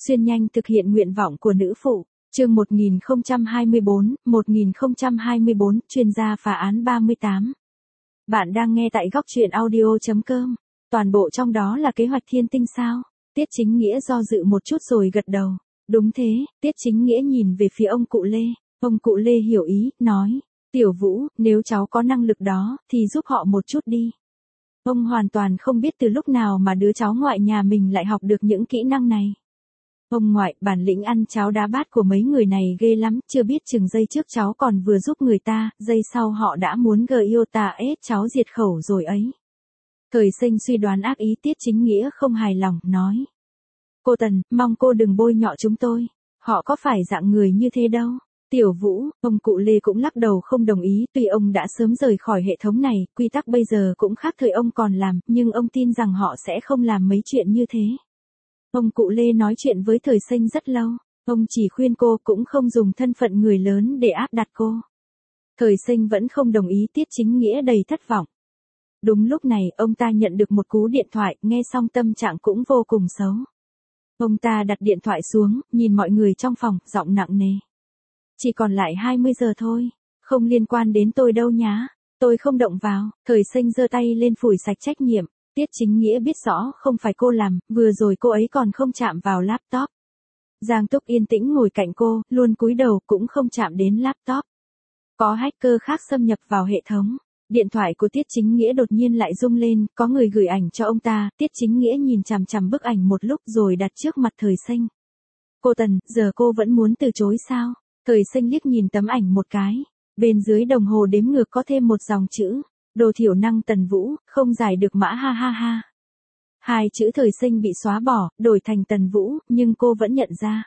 Xuyên nhanh thực hiện nguyện vọng của nữ phụ. Chương 1024, chuyên gia phá án 38. Bạn đang nghe tại góc truyện audio.com. Toàn bộ trong đó là kế hoạch thiên tinh sao? Tiết Chính Nghĩa do dự một chút rồi gật đầu. Đúng thế, Tiết Chính Nghĩa nhìn về phía ông cụ Lê. Ông cụ Lê hiểu ý, nói. Tiểu Vũ, nếu cháu có năng lực đó, thì giúp họ một chút đi. Ông hoàn toàn không biết từ lúc nào mà đứa cháu ngoại nhà mình lại học được những kỹ năng này. Ông ngoại, bản lĩnh ăn cháo đá bát của mấy người này ghê lắm, chưa biết chừng giây trước cháu còn vừa giúp người ta, giây sau họ đã muốn yêu ta ép cháu diệt khẩu rồi ấy. Thời Sinh suy đoán ác ý. Tiết Chính Nghĩa không hài lòng, nói. Cô Tần, mong cô đừng bôi nhọ chúng tôi, họ có phải dạng người như thế đâu. Tiểu Vũ, ông cụ Lê cũng lắc đầu không đồng ý, tuy ông đã sớm rời khỏi hệ thống này, quy tắc bây giờ cũng khác thời ông còn làm, nhưng ông tin rằng họ sẽ không làm mấy chuyện như thế. Ông cụ Lê nói chuyện với Thời Sinh rất lâu, ông chỉ khuyên cô cũng không dùng thân phận người lớn để áp đặt cô. Thời Sinh vẫn không đồng ý. Tiết Chính Nghĩa đầy thất vọng. Đúng lúc này, ông ta nhận được một cú điện thoại, nghe xong tâm trạng cũng vô cùng xấu. Ông ta đặt điện thoại xuống, nhìn mọi người trong phòng, giọng nặng nề. Chỉ còn lại 20 giờ thôi, không liên quan đến tôi đâu nhá, tôi không động vào. Thời Sinh giơ tay lên phủi sạch trách nhiệm. Tiết Chính Nghĩa biết rõ không phải cô làm, vừa rồi cô ấy còn không chạm vào laptop. Giang Túc yên tĩnh ngồi cạnh cô, luôn cúi đầu cũng không chạm đến laptop. Có hacker khác xâm nhập vào hệ thống. Điện thoại của Tiết Chính Nghĩa đột nhiên lại rung lên, có người gửi ảnh cho ông ta. Tiết Chính Nghĩa nhìn chằm chằm bức ảnh một lúc rồi đặt trước mặt Thời Sinh. Cô Tần, giờ cô vẫn muốn từ chối sao? Thời Sinh liếc nhìn tấm ảnh một cái. Bên dưới đồng hồ đếm ngược có thêm một dòng chữ. Đồ thiểu năng Tần Vũ, không giải được mã ha ha ha. Hai chữ Thời Sinh bị xóa bỏ, đổi thành Tần Vũ, nhưng cô vẫn nhận ra.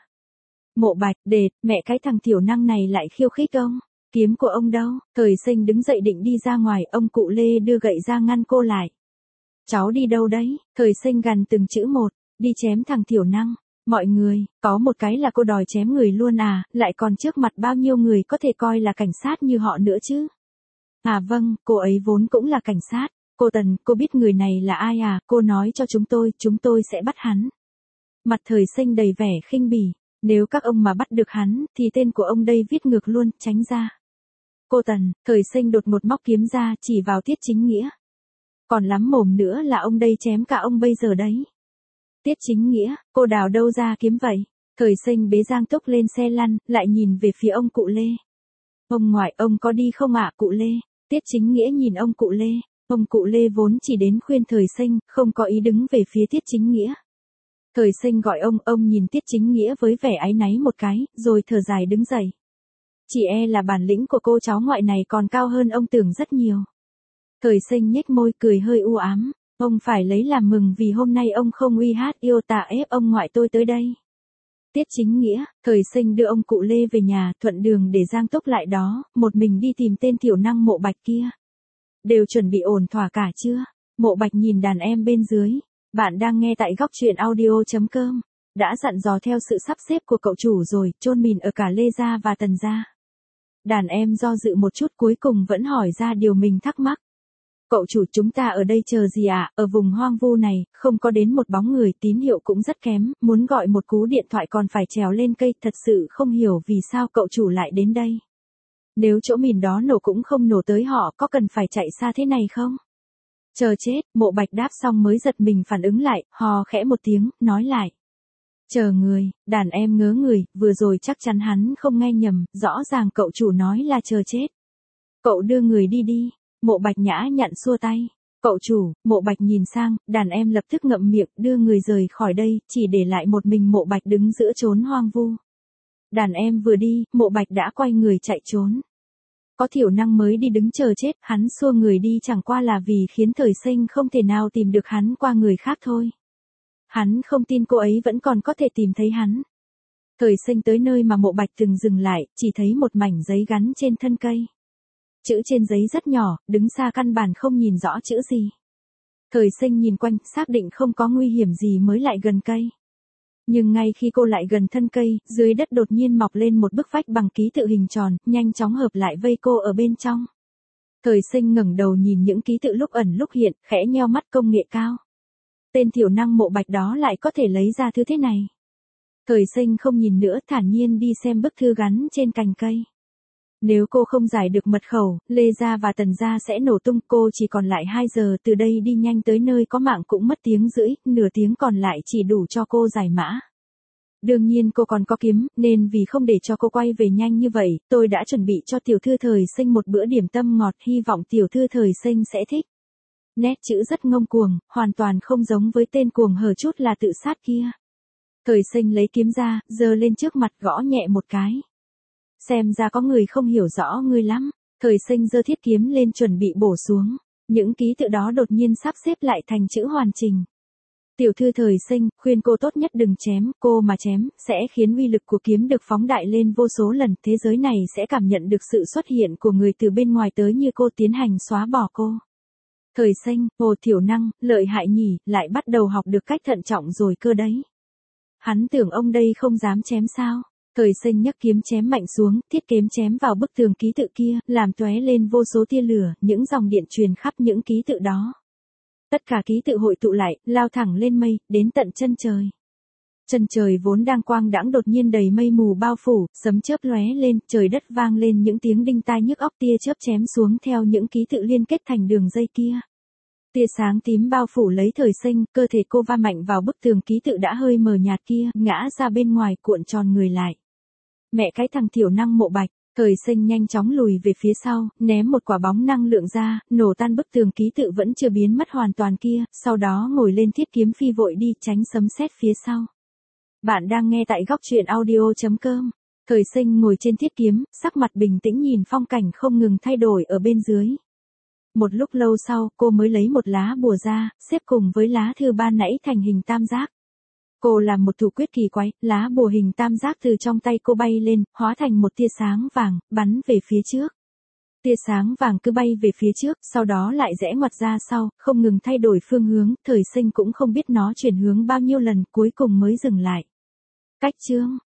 Mộ Bạch, đệt, mẹ cái thằng thiểu năng này lại khiêu khích ông. Kiếm của ông đâu? Thời Sinh đứng dậy định đi ra ngoài, ông cụ Lê đưa gậy ra ngăn cô lại. Cháu đi đâu đấy? Thời Sinh gằn từng chữ một, đi chém thằng thiểu năng. Mọi người, có một cái là cô đòi chém người luôn à, lại còn trước mặt bao nhiêu người có thể coi là cảnh sát như họ nữa chứ? À vâng, cô ấy vốn cũng là cảnh sát. Cô Tần, cô biết người này là ai à? Cô nói cho chúng tôi sẽ bắt hắn. Mặt Thời Sinh đầy vẻ khinh bỉ. Nếu các ông mà bắt được hắn, thì tên của ông đây viết ngược luôn, tránh ra. Cô Tần, Thời Sinh đột ngột móc kiếm ra, chỉ vào Tiết Chính Nghĩa. Còn lắm mồm nữa là ông đây chém cả ông bây giờ đấy. Tiết Chính Nghĩa, cô đào đâu ra kiếm vậy? Thời Sinh bế Giang Túc lên xe lăn, lại nhìn về phía ông cụ Lê. Ông ngoại, ông có đi không ạ, cụ Lê? Tiết Chính Nghĩa nhìn ông cụ Lê. Ông cụ Lê vốn chỉ đến khuyên Thời Sinh, không có ý đứng về phía Tiết Chính Nghĩa. Thời Sinh gọi ông nhìn Tiết Chính Nghĩa với vẻ áy náy một cái, rồi thở dài đứng dậy. Chỉ e là bản lĩnh của cô cháu ngoại này còn cao hơn ông tưởng rất nhiều. Thời Sinh nhếch môi cười hơi u ám. Ông phải lấy làm mừng vì hôm nay ông không uy hát yêu tà ép ông ngoại tôi tới đây. Tiết Chính Nghĩa, Thời Sinh đưa ông cụ Lê về nhà, thuận đường để Giang Túc lại đó, một mình đi tìm tên thiểu năng Mộ Bạch kia. Đều chuẩn bị ổn thỏa cả chưa? Mộ Bạch nhìn đàn em bên dưới. Bạn đang nghe tại góc truyện audio.com. Đã dặn dò theo sự sắp xếp của cậu chủ rồi, chôn mìn ở cả Lê gia và Tần gia. Đàn em do dự một chút cuối cùng vẫn hỏi ra điều mình thắc mắc. Cậu chủ, chúng ta ở đây chờ gì ạ? Ở vùng hoang vu này, không có đến một bóng người, tín hiệu cũng rất kém, muốn gọi một cú điện thoại còn phải trèo lên cây, thật sự không hiểu vì sao cậu chủ lại đến đây. Nếu chỗ mìn đó nổ cũng không nổ tới họ, có cần phải chạy xa thế này không? Chờ chết, Mộ Bạch đáp xong mới giật mình phản ứng lại, hò khẽ một tiếng, nói lại. Chờ người, đàn em ngớ người, vừa rồi chắc chắn hắn không nghe nhầm, rõ ràng cậu chủ nói là chờ chết. Cậu đưa người đi đi. Mộ Bạch nhã nhặn xua tay. Cậu chủ, Mộ Bạch nhìn sang, đàn em lập tức ngậm miệng, đưa người rời khỏi đây, chỉ để lại một mình Mộ Bạch đứng giữa chốn hoang vu. Đàn em vừa đi, Mộ Bạch đã quay người chạy trốn. Có thiểu năng mới đi đứng chờ chết, hắn xua người đi chẳng qua là vì khiến Thời Sinh không thể nào tìm được hắn qua người khác thôi. Hắn không tin cô ấy vẫn còn có thể tìm thấy hắn. Thời Sinh tới nơi mà Mộ Bạch từng dừng lại, chỉ thấy một mảnh giấy gắn trên thân cây. Chữ trên giấy rất nhỏ, đứng xa căn bản không nhìn rõ chữ gì. Thời Sinh nhìn quanh, xác định không có nguy hiểm gì mới lại gần cây. Nhưng ngay khi cô lại gần thân cây, dưới đất đột nhiên mọc lên một bức vách bằng ký tự hình tròn, nhanh chóng hợp lại vây cô ở bên trong. Thời Sinh ngẩng đầu nhìn những ký tự lúc ẩn lúc hiện, khẽ nheo mắt, công nghệ cao. Tên thiểu năng Mộ Bạch đó lại có thể lấy ra thứ thế này. Thời Sinh không nhìn nữa, thản nhiên đi xem bức thư gắn trên cành cây. Nếu cô không giải được mật khẩu, Lê Gia và Tần Gia sẽ nổ tung, cô chỉ còn lại 2 giờ, từ đây đi nhanh tới nơi có mạng cũng mất tiếng rưỡi, nửa tiếng còn lại chỉ đủ cho cô giải mã. Đương nhiên cô còn có kiếm, nên vì không để cho cô quay về nhanh như vậy, tôi đã chuẩn bị cho tiểu thư Thời Sinh một bữa điểm tâm ngọt, hy vọng tiểu thư Thời Sinh sẽ thích. Nét chữ rất ngông cuồng, hoàn toàn không giống với tên cuồng hở chút là tự sát kia. Thời Sinh lấy kiếm ra, giơ lên trước mặt gõ nhẹ một cái. Xem ra có người không hiểu rõ ngươi lắm. Thời Sinh giơ thiết kiếm lên chuẩn bị bổ xuống. Những ký tự đó đột nhiên sắp xếp lại thành chữ hoàn chỉnh. Tiểu thư Thời Sinh, khuyên cô tốt nhất đừng chém, cô mà chém, sẽ khiến uy lực của kiếm được phóng đại lên vô số lần, thế giới này sẽ cảm nhận được sự xuất hiện của người từ bên ngoài tới như cô tiến hành xóa bỏ cô. Thời Sinh, Hồ Thiểu Năng, lợi hại nhỉ, lại bắt đầu học được cách thận trọng rồi cơ đấy. Hắn tưởng ông đây không dám chém sao. Thời Sinh nhấc kiếm chém mạnh xuống, thiết kiếm chém vào bức tường ký tự kia, làm tóe lên vô số tia lửa, những dòng điện truyền khắp những ký tự đó. Tất cả ký tự hội tụ lại, lao thẳng lên mây, đến tận chân trời. Chân trời vốn đang quang đãng đột nhiên đầy mây mù bao phủ, sấm chớp lóe lên, trời đất vang lên những tiếng đinh tai nhức óc, tia chớp chém xuống theo những ký tự liên kết thành đường dây kia. Tia sáng tím bao phủ lấy Thời Sinh, cơ thể cô va mạnh vào bức tường ký tự đã hơi mờ nhạt kia, ngã ra bên ngoài cuộn tròn người lại. Mẹ cái thằng Thiểu Năng mộ bạch. Thời Sinh nhanh chóng lùi về phía sau, ném một quả bóng năng lượng ra, nổ tan bức tường ký tự vẫn chưa biến mất hoàn toàn kia, sau đó ngồi lên thiết kiếm phi vội đi tránh sấm sét phía sau. Bạn đang nghe tại góc truyện audio.com. Thời Sinh ngồi trên thiết kiếm, sắc mặt bình tĩnh nhìn phong cảnh không ngừng thay đổi ở bên dưới. Một lúc lâu sau, cô mới lấy một lá bùa ra, xếp cùng với lá thư ban nãy thành hình tam giác. Cô làm một thủ quyết kỳ quái, lá bùa hình tam giác từ trong tay cô bay lên, hóa thành một tia sáng vàng, bắn về phía trước. Tia sáng vàng cứ bay về phía trước, sau đó lại rẽ ngoặt ra sau, không ngừng thay đổi phương hướng, Thời Sinh cũng không biết nó chuyển hướng bao nhiêu lần, cuối cùng mới dừng lại. Cách chương